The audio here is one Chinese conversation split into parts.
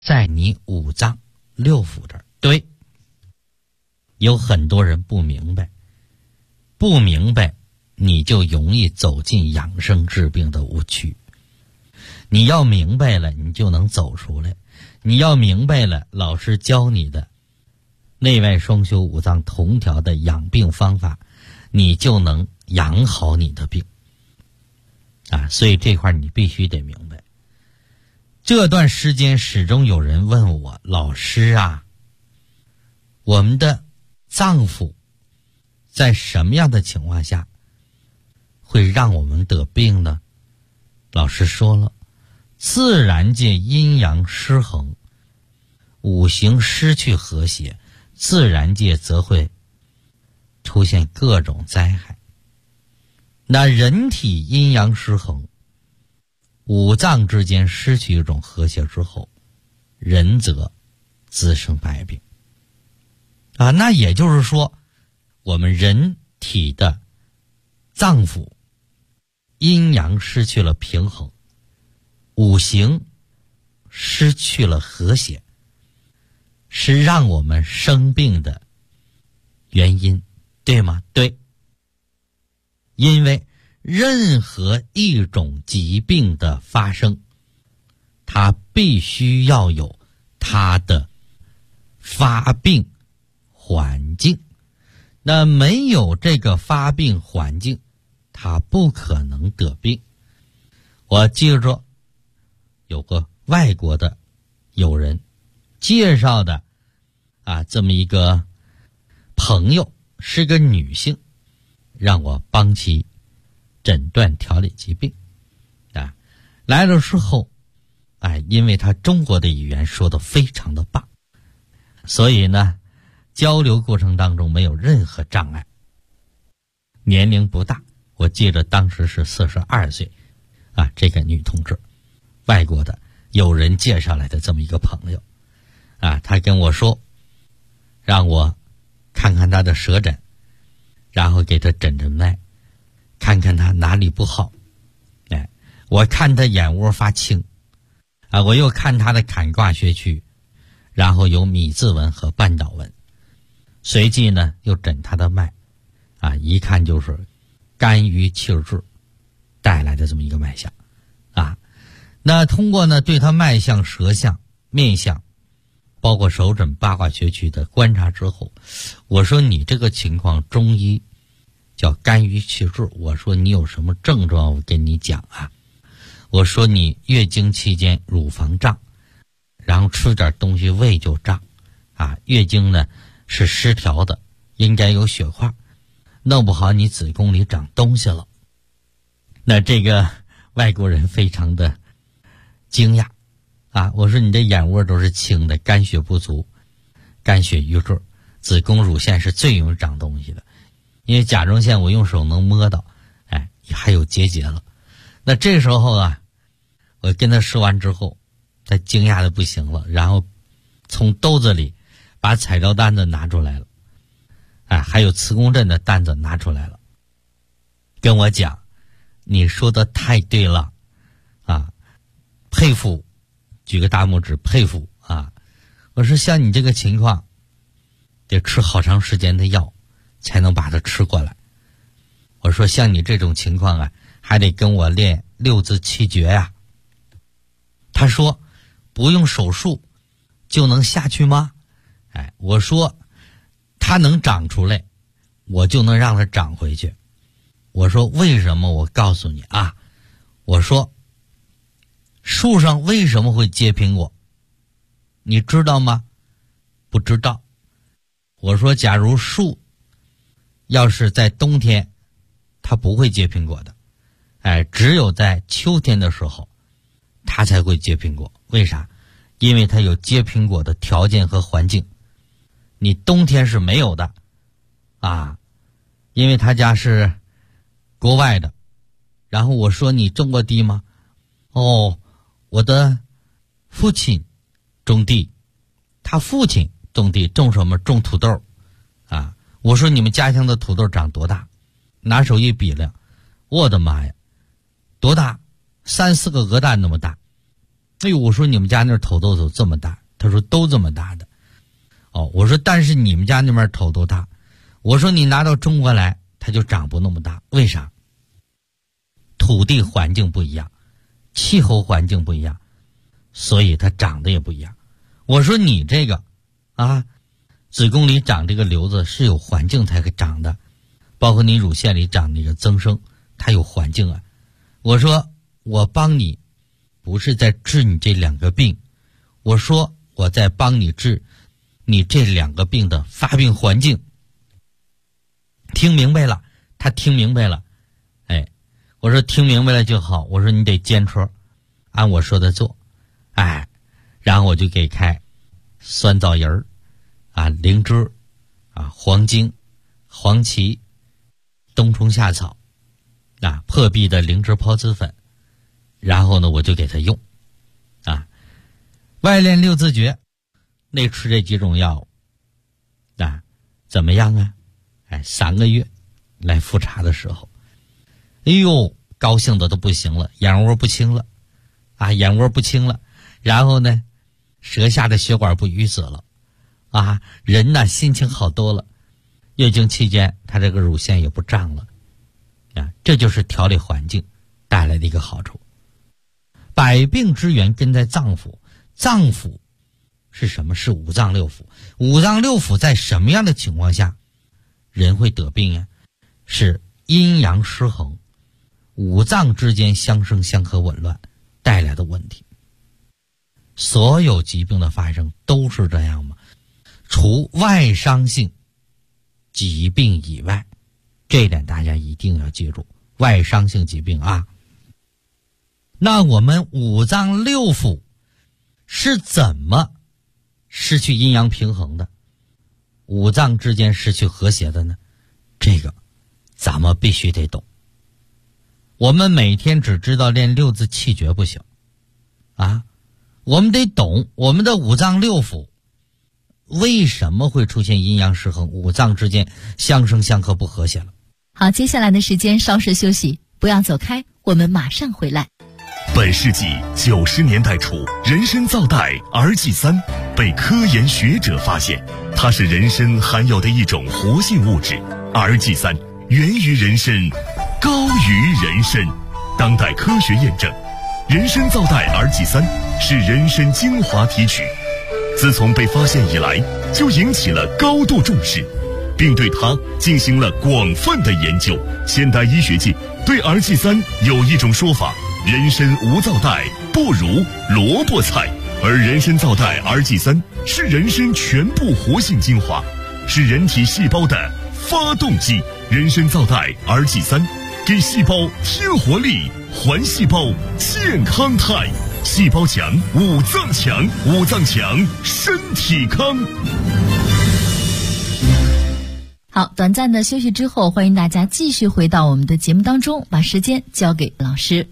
在你五脏六腑这儿。对，有很多人不明白，你就容易走进养生治病的误区。你要明白了，你就能走出来。你要明白了，老师教你的内外双修五脏同调的养病方法，你就能养好你的病啊！所以这块你必须得明白。这段时间始终有人问我，老师啊，我们的脏腑在什么样的情况下会让我们得病呢？老师说了，自然界阴阳失衡，五行失去和谐，自然界则会出现各种灾害。那人体阴阳失衡，五脏之间失去一种和谐之后，人则滋生百病啊。那也就是说，我们人体的脏腑阴阳失去了平衡，五行失去了和谐，是让我们生病的原因，对吗？对。因为任何一种疾病的发生，它必须要有它的发病环境，那没有这个发病环境，它不可能得病。我记着有个外国的友人介绍的这么一个朋友，是个女性，让我帮其诊断调理疾病来了之后因为他中国的语言说得非常的棒，所以呢交流过程当中没有任何障碍。年龄不大，我记得当时是42岁这个女同志，外国的有人介绍来的这么一个朋友他跟我说让我看看他的舌诊，然后给他诊诊脉，看看他哪里不好。我看他眼窝发青我又看他的坎卦穴区，然后有米字纹和半岛纹，随即呢又诊他的脉一看就是肝郁气滞带来的这么一个脉象那通过呢对他脉象、舌象、面相，包括手诊八卦穴区的观察之后，我说你这个情况中医叫肝郁气滞，我说你有什么症状我跟你讲我说你月经期间乳房胀，然后吃点东西胃就胀月经呢是失调的，应该有血块，弄不好你子宫里长东西了。那这个外国人非常的惊讶我说你这眼窝都是青的，肝血不足，肝血瘀滞，子宫乳腺是最容易长东西的，因为甲状腺我用手能摸到还有结节了。那这时候我跟他说完之后，他惊讶的不行了，然后从兜子里把彩照单子拿出来了还有磁共振的单子拿出来了，跟我讲你说的太对了佩服，举个大拇指，佩服我说像你这个情况得吃好长时间的药才能把它吃过来。我说像你这种情况还得跟我练六字气诀他说不用手术就能下去吗？我说它能长出来，我就能让它长回去。我说为什么？我告诉你我说树上为什么会结苹果？你知道吗？不知道。我说假如树要是在冬天，它不会结苹果的只有在秋天的时候它才会结苹果。为啥？因为它有结苹果的条件和环境，你冬天是没有的因为他家是国外的。然后我说你种过地吗？我的父亲种地，他父亲种地，种什么？种土豆我说你们家乡的土豆长多大？拿手一比量，我的妈呀，多大？3-4个鹅蛋那么大哎呦，我说你们家那头都这么大，他说都这么大的。哦，我说但是你们家那边头都大，我说你拿到中国来，它就长不那么大，为啥？土地环境不一样，气候环境不一样，所以它长得也不一样。我说你这个啊，子宫里长这个瘤子是有环境才给长的，包括你乳腺里长那个增生，它有环境啊。我说我帮你不是在治你这两个病，我说我在帮你治你这两个病的发病环境。听明白了，他听明白了。哎，我说听明白了就好，我说你得坚持按我说的做。哎，然后我就给开酸枣仁儿啊、灵芝啊、黄精、黄芪、冬虫夏草啊、破壁的灵芝孢子粉，然后呢我就给他用啊，外练六字诀，内吃这几种药物啊，怎么样啊？哎，3个月来复查的时候，哎呦，高兴的都不行了，眼窝不清了啊，眼窝不清了，然后呢舌下的血管不淤死了啊，人呢心情好多了，月经期间他这个乳腺也不胀了啊，这就是调理环境带来的一个好处。百病之源根在脏腑，脏腑是什么？是五脏六腑。五脏六腑在什么样的情况下人会得病呀？是阴阳失衡，五脏之间相生相克紊乱带来的问题。所有疾病的发生都是这样吗？除外伤性疾病以外，这一点大家一定要记住，外伤性疾病啊。那我们五脏六腑是怎么失去阴阳平衡的，五脏之间失去和谐的呢？这个咱们必须得懂。我们每天只知道练六字气诀不行啊，我们得懂我们的五脏六腑为什么会出现阴阳失衡，五脏之间相生相克不和谐了。 好，接下来的时间稍事休息，不要走开，我们马上回来。 本世纪90年代初，人参皂苷儿剂3被科研学者发现，它是人参含有的一种活性物质。儿剂3源于人参，高于人参。当代科学验证，人参皂苷儿剂3是人参精华提取，自从被发现以来，就引起了高度重视，并对它进行了广泛的研究。现代医学界对儿剂3有一种说法：人参无皂苷不如萝卜菜，而人参皂苷儿剂3是人参全部活性精华，是人体细胞的发动机。人参皂苷儿剂3给细胞添活力，还细胞健康态。细胞强，五脏强，五脏强，身体康。 好，短暂的休息之后，欢迎大家继续回到我们的节目当中，把时间交给老师。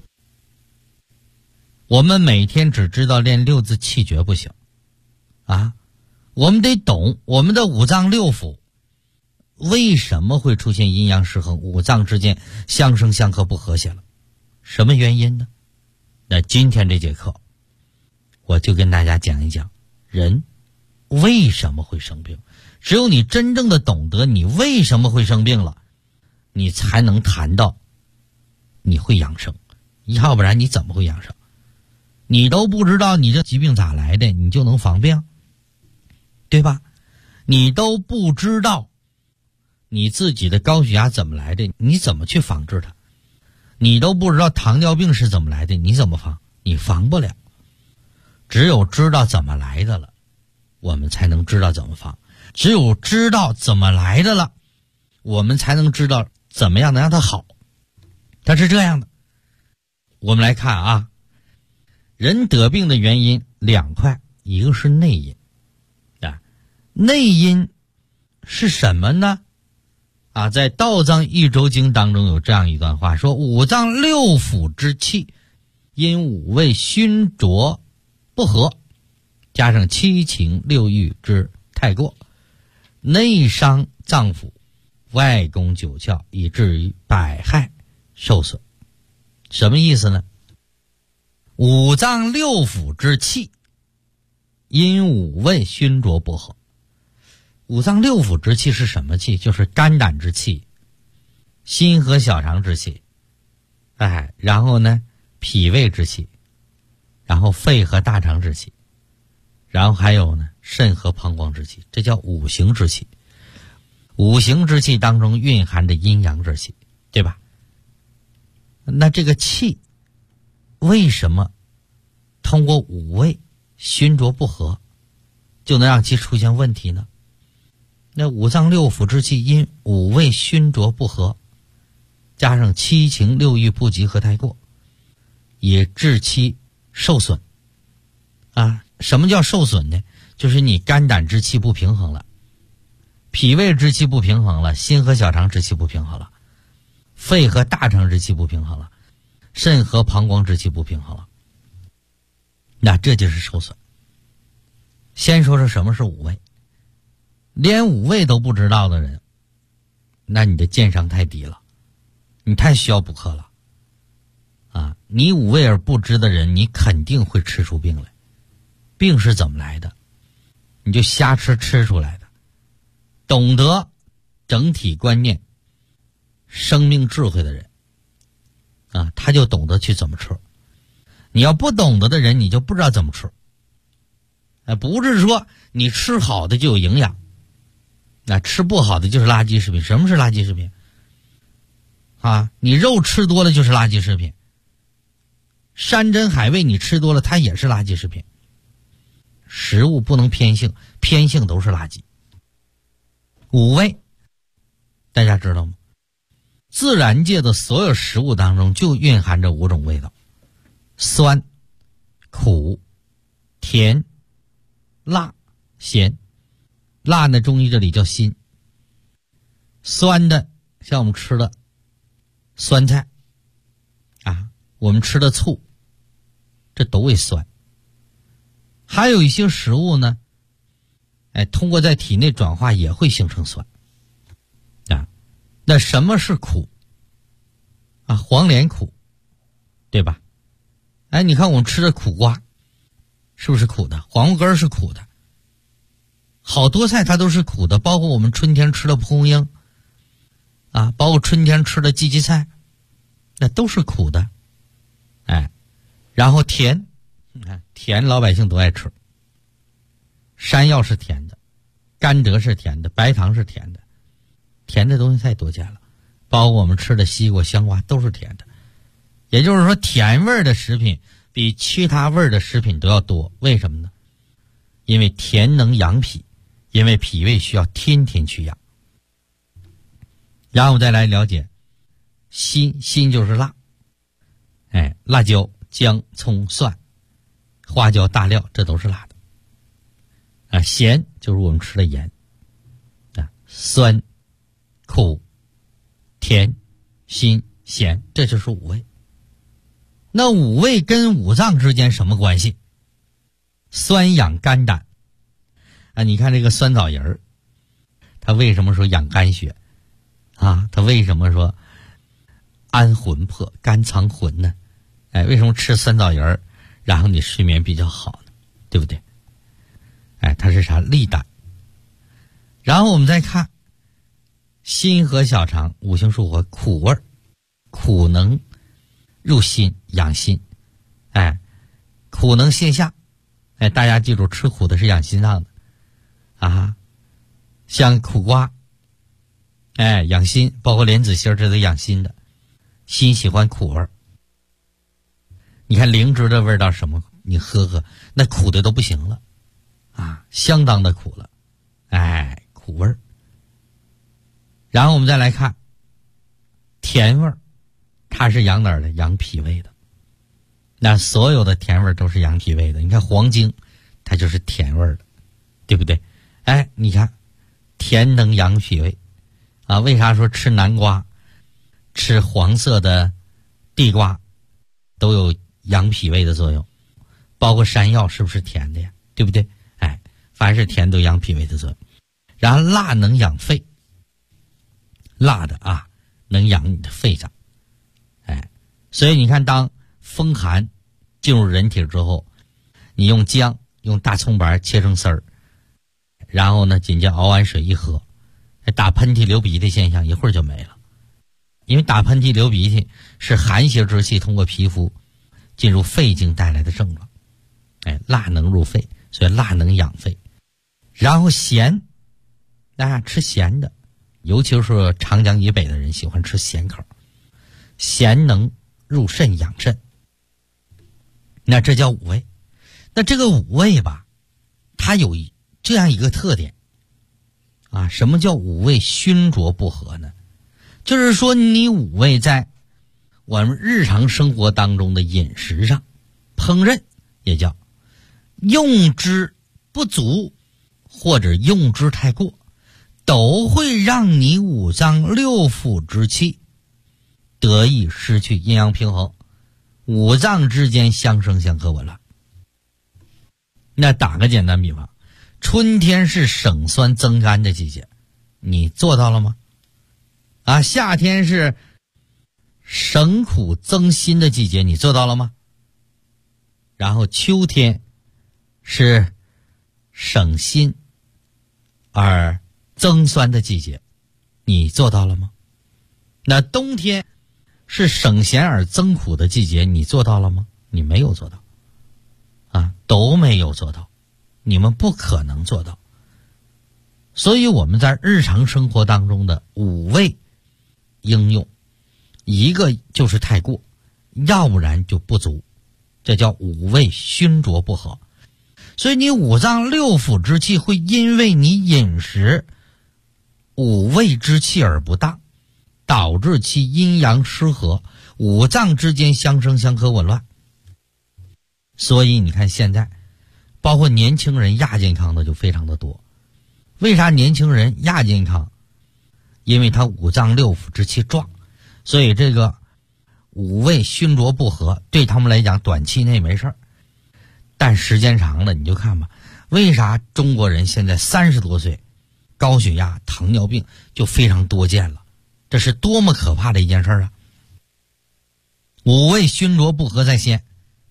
我们每天只知道练六字气诀不行啊，我们得懂我们的五脏六腑为什么会出现阴阳失衡，五脏之间相生相克不和谐了，什么原因呢？那今天这节课我就跟大家讲一讲人为什么会生病。只有你真正的懂得你为什么会生病了，你才能谈到你会养生，要不然你怎么会养生？你都不知道你这疾病咋来的，你就能防病，对吧？你都不知道你自己的高血压怎么来的，你怎么去防治它？你都不知道糖尿病是怎么来的，你怎么防？你防不了。只有知道怎么来的了，我们才能知道怎么防。只有知道怎么来的了，我们才能知道怎么样能让它好。它是这样的，我们来看啊，人得病的原因2块，一个是内因啊，内因是什么呢？啊，在《道藏益周经》当中有这样一段话，说五脏六腑之气因五味熏浊不和，加上七情六欲之太过，内伤脏腑，外攻九窍，以至于百害受损。什么意思呢？ 五脏六腑之气因五味熏浊不和。五脏六腑之气是什么气？就是肝胆之气，心和小肠之气，然后呢脾胃之气，然后肺和大肠之气，然后还有呢肾和膀胱之气，这叫五行之气。五行之气当中蕴含着阴阳之气，对吧？那这个气为什么通过五味熏浊不和就能让其出现问题呢？那五脏六腑之气因五味熏浊不和，加上七情六欲不及和太过，也致其受损。什么叫受损呢？就是你肝胆之气不平衡了，脾胃之气不平衡了，心和小肠之气不平衡了，肺和大肠之气不平衡了，肾和膀胱之气不平衡了，那这就是受损。先说说什么是五味，连五味都不知道的人，那你的鉴赏太低了，你太需要补课了。你五味而不知的人，你肯定会吃出病来。病是怎么来的？你就瞎吃出来的。懂得整体观念、生命智慧的人他就懂得去怎么吃。你要不懂得的人，你就不知道怎么吃。不是说你吃好的就有营养，吃不好的就是垃圾食品。什么是垃圾食品？你肉吃多了就是垃圾食品，山珍海味你吃多了它也是垃圾食品。食物不能偏性，偏性都是垃圾。五味大家知道吗？自然界的所有食物当中就蕴含着5种味道：酸、苦、甜、辣、咸。辣呢，中医这里叫辛。酸的像我们吃的酸菜我们吃的醋，这都为酸。还有一些食物呢通过在体内转化也会形成酸那什么是苦黄连苦，对吧？你看我们吃的苦瓜是不是苦的？黄瓜根是苦的，好多菜它都是苦的，包括我们春天吃的蒲公英包括春天吃的荠荠菜，那都是苦的。然后甜，甜老百姓都爱吃。山药是甜的，甘蔗是甜的，白糖是甜的，甜的东西太多见了，包括我们吃的西瓜、香瓜都是甜的。也就是说，甜味的食品比其他味的食品都要多。为什么呢？因为甜能养脾，因为脾胃需要天天去养。然后我们再来了解辛，辛就是辣，辣椒、姜、葱、蒜、花椒、大料，这都是辣的。咸就是我们吃的盐酸、苦、甜、辛、咸，这就是五味。那五味跟五脏之间什么关系？酸养肝胆你看这个酸枣仁儿，它为什么说养肝血它为什么说安魂魄、肝藏魂呢？为什么吃酸枣仁儿然后你睡眠比较好呢？对不对？它是啥？利胆。然后我们再看心和小肠，五行属火，苦味儿，苦能入心养心，苦能泻下，大家记住，吃苦的是养心脏的像苦瓜养心，包括莲子心这都养心的。心喜欢苦味儿，你看灵芝的味道什么，你喝那苦的都不行了相当的苦了，苦味儿。然后我们再来看甜味儿，它是养哪儿的？养脾胃的。那所有的甜味儿都是养脾胃的。你看黄精它就是甜味儿的，对不对？你看甜能养脾胃为啥说吃南瓜、吃黄色的地瓜都有养脾胃的作用？包括山药是不是甜的呀？对不对？凡是甜都养脾胃的作用。然后辣能养肺，辣的能养你的肺脏。所以你看，当风寒进入人体之后，你用姜用大葱白切成丝儿，然后呢紧接熬完水一喝，打喷嚏流鼻涕现象一会儿就没了。因为打喷嚏流鼻涕是寒邪之气通过皮肤进入肺经带来的症状。辣能入肺，所以辣能养肺。然后咸，吃咸的，尤其是长江以北的人喜欢吃咸口，咸能入肾养肾。那这叫五味。那这个五味吧，它有这样一个特点什么叫五味熏浊不和呢？就是说你五味在我们日常生活当中的饮食上烹饪，也叫用之不足或者用之太过，都会让你五脏六腑之气得以失去阴阳平衡，五脏之间相生相克紊乱。那打个简单比方，春天是省酸增甘的季节，你做到了吗？夏天是省苦增辛的季节，你做到了吗？然后秋天是省辛而增酸的季节，你做到了吗？那冬天是省咸而增苦的季节，你做到了吗？你没有做到都没有做到，你们不可能做到。所以我们在日常生活当中的五味应用，一个就是太过，要不然就不足，这叫五味熏浊不和。所以你五脏六腑之气会因为你饮食五味之气而不当，导致其阴阳失和，五脏之间相生相克紊乱。所以你看现在包括年轻人亚健康的就非常的多。为啥年轻人亚健康？因为他五脏六腑之气壮，所以这个五味熏浊不和对他们来讲短期内没事儿，但时间长了你就看吧，为啥中国人现在30多岁高血压糖尿病就非常多见了？这是多么可怕的一件事啊！五味熏浊不和在先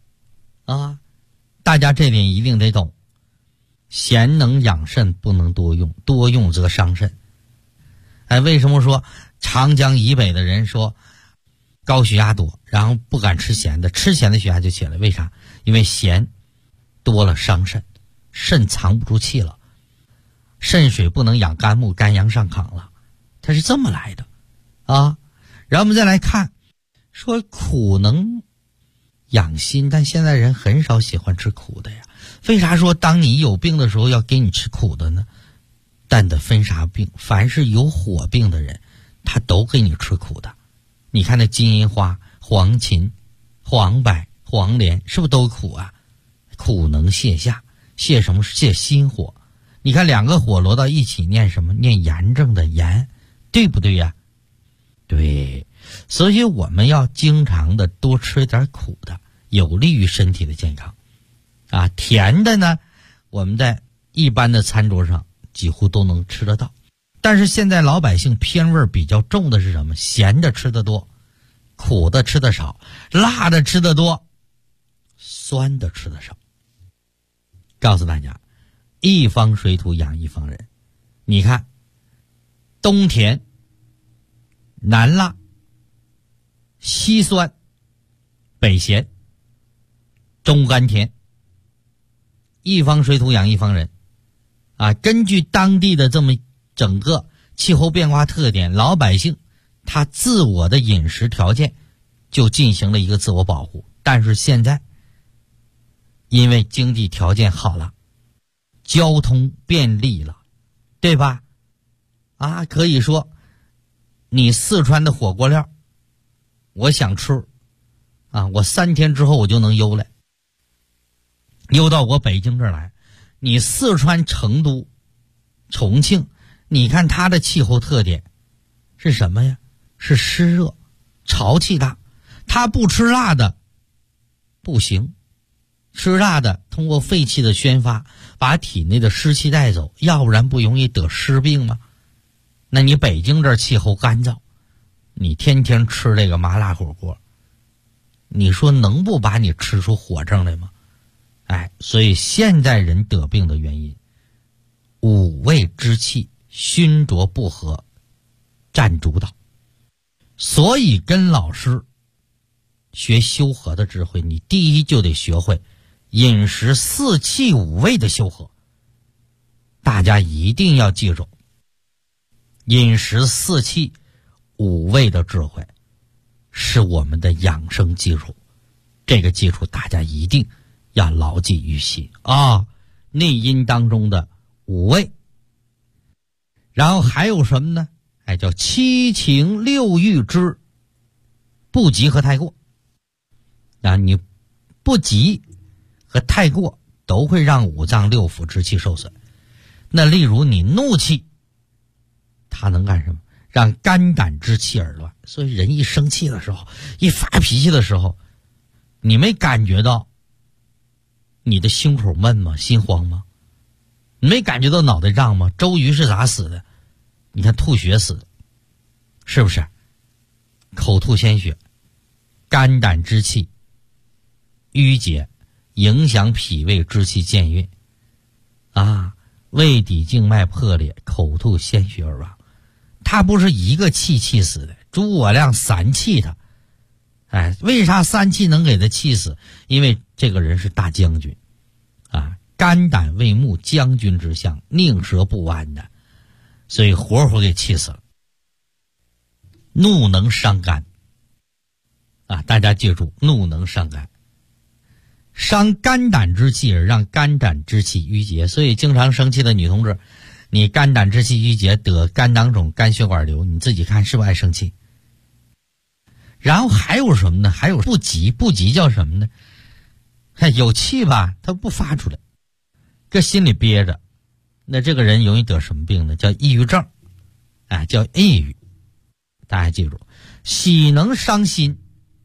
大家这点一定得懂。咸能养肾，不能多用，多用则伤肾。为什么说长江以北的人说高血压多，然后不敢吃咸的，吃咸的血压就起来？为啥？因为咸多了伤肾，肾藏不住气了，肾水不能养肝木，肝阳上亢了，它是这么来的然后我们再来看，说苦能养心，但现在人很少喜欢吃苦的呀。为啥说当你有病的时候要给你吃苦的呢？但得分啥病，凡是有火病的人他都给你吃苦的。你看那金银花、黄芩、黄柏、黄连是不是都苦啊？苦能泻下，泻什么？泻心火。你看两个火摞到一起念什么？念炎症的炎，对不对呀？对，所以我们要经常的多吃点苦的，有利于身体的健康甜的呢，我们在一般的餐桌上几乎都能吃得到。但是现在老百姓偏味比较重的是什么？咸的吃得多，苦的吃得少，辣的吃得多，酸的吃得少。告诉大家，一方水土养一方人。你看东甜南辣西酸北咸中甘甜，一方水土养一方人根据当地的这么整个气候变化特点，老百姓他自我的饮食条件就进行了一个自我保护。但是现在因为经济条件好了，交通便利了，对吧？可以说你四川的火锅料我想吃我3天之后我就能邮来，邮到我北京这儿来。你四川成都重庆，你看它的气候特点是什么呀？是湿热潮气大，它不吃辣的不行，吃辣的通过肺气的宣发把体内的湿气带走，要不然不容易得湿病吗？那你北京这儿气候干燥，你天天吃这个麻辣火锅你说能不把你吃出火症来吗？所以现在人得病的原因，五味之气熏灼不和占主导。所以跟老师学修和的智慧，你第一就得学会饮食四气五味的修和。大家一定要记住，饮食四气五味的智慧是我们的养生基础，这个基础大家一定要牢记于心啊。内因当中的五味，然后还有什么呢？叫七情六欲之不急和太过。你不急和太过都会让五脏六腑之气受损。那例如你怒气，它能干什么？让肝胆之气而乱。所以人一生气的时候，一发脾气的时候，你没感觉到你的胸口闷吗？心慌吗？你没感觉到脑袋胀吗？周瑜是咋死的？你看吐血死的，是不是？口吐鲜血，肝胆之气淤结，影响脾胃之气健运胃底静脉破裂，口吐鲜血而亡。他不是一个气死的，诸葛亮三气他。为啥三气能给他气死？因为这个人是大将军肝胆为木，将军之相，宁折不弯的，所以活活给气死了。怒能伤肝大家记住，怒能伤肝，伤肝胆之气而让肝胆之气淤结。所以经常生气的女同志，你肝胆之气淤结，得肝囊肿、肝血管瘤，你自己看是不是爱生气？然后还有什么呢？还有不急。不急叫什么呢？有气吧，他不发出来，搁心里憋着，那这个人容易得什么病呢？叫抑郁症叫抑郁。大家记住，喜能伤心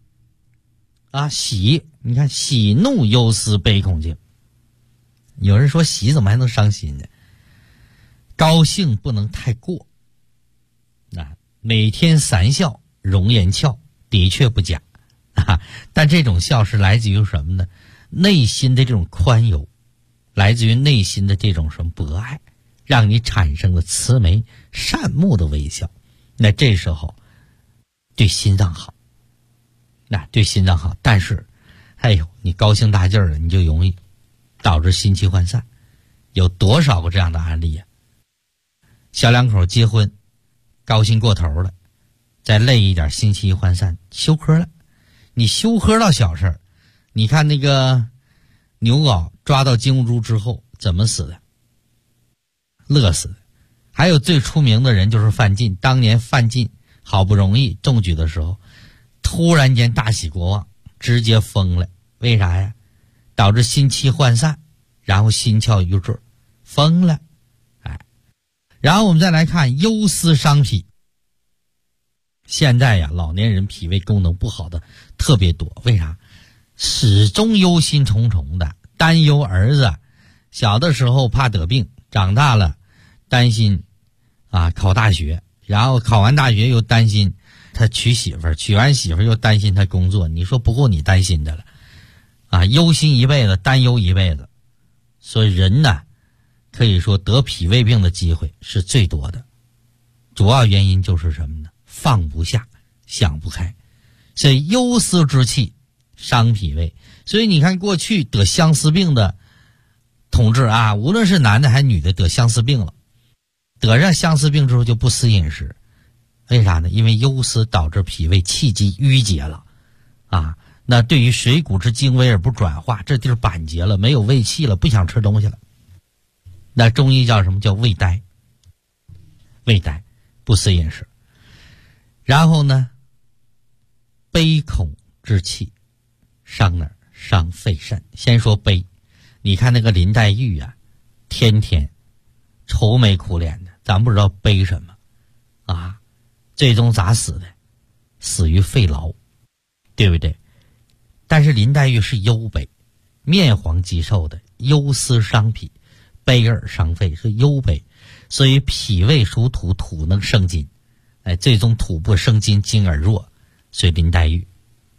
喜，你看喜怒忧思悲恐惊。有人说喜怎么还能伤心呢？高兴不能太过每天3笑容颜俏，的确不假但这种笑是来自于什么呢？内心的这种宽宥，来自于内心的这种什么博爱，让你产生了慈眉善目的微笑。那这时候对心脏好，对心脏好。但是你高兴大劲儿了，你就容易导致心气涣散。有多少个这样的案例小两口结婚，高兴过头了，再累一点，心气一涣散，休克了。你休克到小事儿，你看那个牛皋抓到金兀术之后怎么死的？乐死的。还有最出名的人就是范进，当年范进好不容易中举的时候，突然间大喜过望，直接疯了。为啥呀？导致心气涣散，然后心窍瘀滞，疯了。然后我们再来看忧思伤脾。现在老年人脾胃功能不好的特别多。为啥？始终忧心忡忡的，担忧儿子小的时候怕得病，长大了担心考大学，然后考完大学又担心他娶媳妇儿，娶完媳妇儿又担心他工作。你说不够你担心的了忧心一辈子，担忧一辈子。所以人呢，可以说得脾胃病的机会是最多的。主要原因就是什么呢？放不下，想不开。所以忧思之气伤脾胃。所以你看过去得相思病的同志无论是男的还是女的得相思病了，得上相思病之后就不思饮食。为啥呢？因为忧思导致脾胃气机淤结了那对于水谷之精微而不转化，这地儿板结了，没有胃气了，不想吃东西了。那中医叫什么？叫胃呆。胃呆，不思饮食。然后呢，悲恐之气伤哪儿？伤肺肾。先说悲，你看那个林黛玉天天愁眉苦脸的，咱不知道悲什么最终咋死的？死于肺痨，对不对？但是林黛玉是忧悲，面黄肌瘦的，忧思伤脾，悲而伤肺，是忧悲。所以脾胃属土，土能生金，最终土不生金，金而弱，所以林黛玉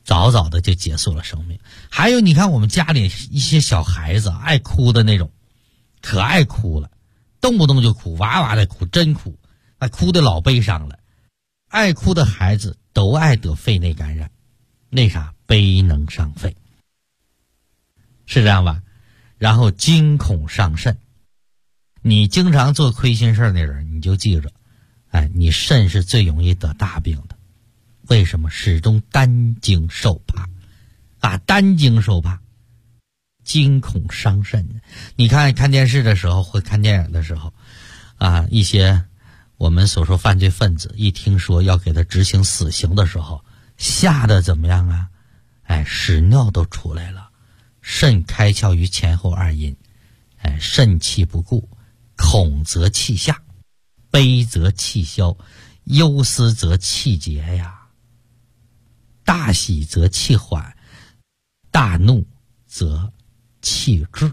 早早的就结束了生命。还有你看我们家里一些小孩子爱哭的那种，可爱哭了，动不动就哭，哇哇的哭，真哭，哭的老悲伤了。爱哭的孩子都爱得肺内感染，那啥悲能伤肺，是这样吧？然后惊恐伤肾，你经常做亏心事的人，你就记着，你肾是最容易得大病的。为什么？始终担惊受怕担惊受怕，惊恐伤肾。你看电视的时候或看电影的时候一些我们所说犯罪分子一听说要给他执行死刑的时候，吓得怎么样啊？屎尿都出来了。肾开窍于前后二阴，肾气不固，恐则气下，悲则气消，忧思则气结呀，大喜则气缓，大怒则气滞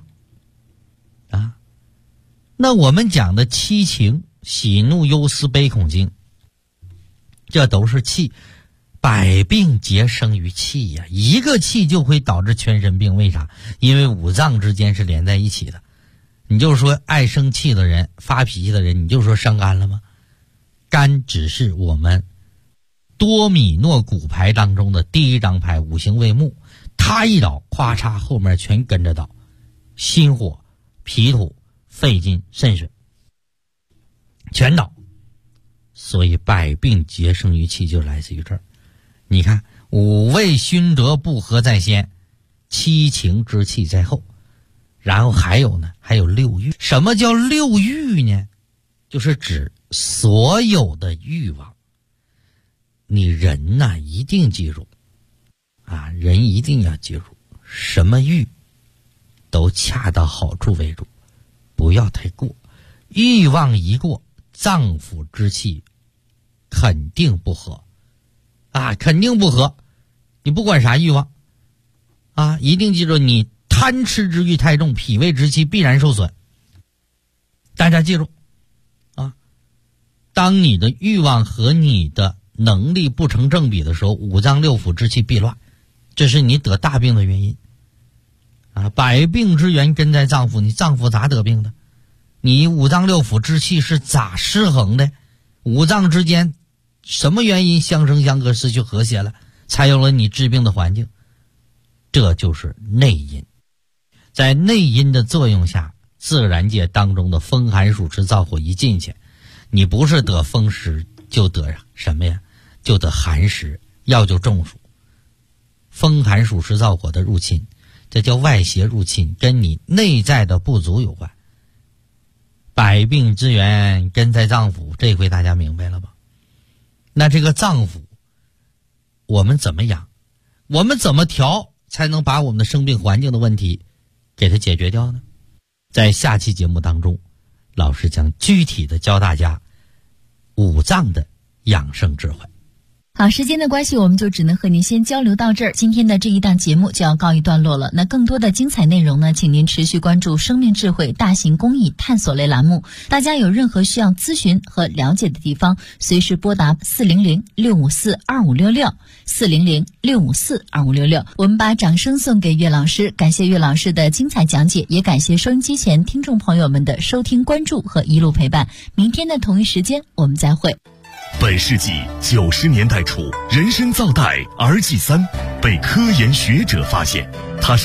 那我们讲的七情，喜怒忧思悲恐惊，这都是气，百病皆生于气呀。一个气就会导致全身病，为啥？因为五脏之间是连在一起的。你就说爱生气的人，发脾气的人，你就说伤肝了吗？肝只是我们多米诺骨牌当中的第一张牌，五行为木，它一倒，咵嚓，后面全跟着倒，心火、脾土、肺金、肾水全倒。所以百病皆生于气，就来自于这儿。你看，五味熏得不和在先，七情之气在后。然后还有呢，还有六欲。什么叫六欲呢？就是指所有的欲望。你人呐，一定记住人一定要记住，什么欲都恰到好处为主，不要太过。欲望一过，脏腑之气肯定不和肯定不和。你不管啥欲望一定记住，你贪吃之欲太重，脾胃之气必然受损。大家记住当你的欲望和你的能力不成正比的时候，五脏六腑之气必乱，这是你得大病的原因百病之源根在脏腑，你脏腑咋得病的？你五脏六腑之气是咋失衡的？五脏之间什么原因相生相克，失去和谐了，才有了你治病的环境？这就是内因。在内因的作用下，自然界当中的风寒暑湿燥火一进去，你不是得风湿就得什么呀？就得寒湿，要就中暑。风寒暑湿燥火的入侵，这叫外邪入侵，跟你内在的不足有关。百病之源根在脏腑，这回大家明白了吧？那这个脏腑我们怎么养，我们怎么调，才能把我们的生病环境的问题给它解决掉呢？在下期节目当中，老师将具体的教大家五脏的养生智慧。 好，时间的关系，我们就只能和您先交流到这儿。今天的这一档节目就要告一段落了。那更多的精彩内容呢，请您持续关注生命智慧大型公益探索类栏目。大家有任何需要咨询和了解的地方，随时拨打400-654-2566 400-654-2566。我们把掌声送给岳老师，感谢岳老师的精彩讲解，也感谢收音机前听众朋友们的收听关注和一路陪伴。明天的同一时间我们再会。 本世纪90年代初，人参皂苷 RG3 被科研学者发现，它是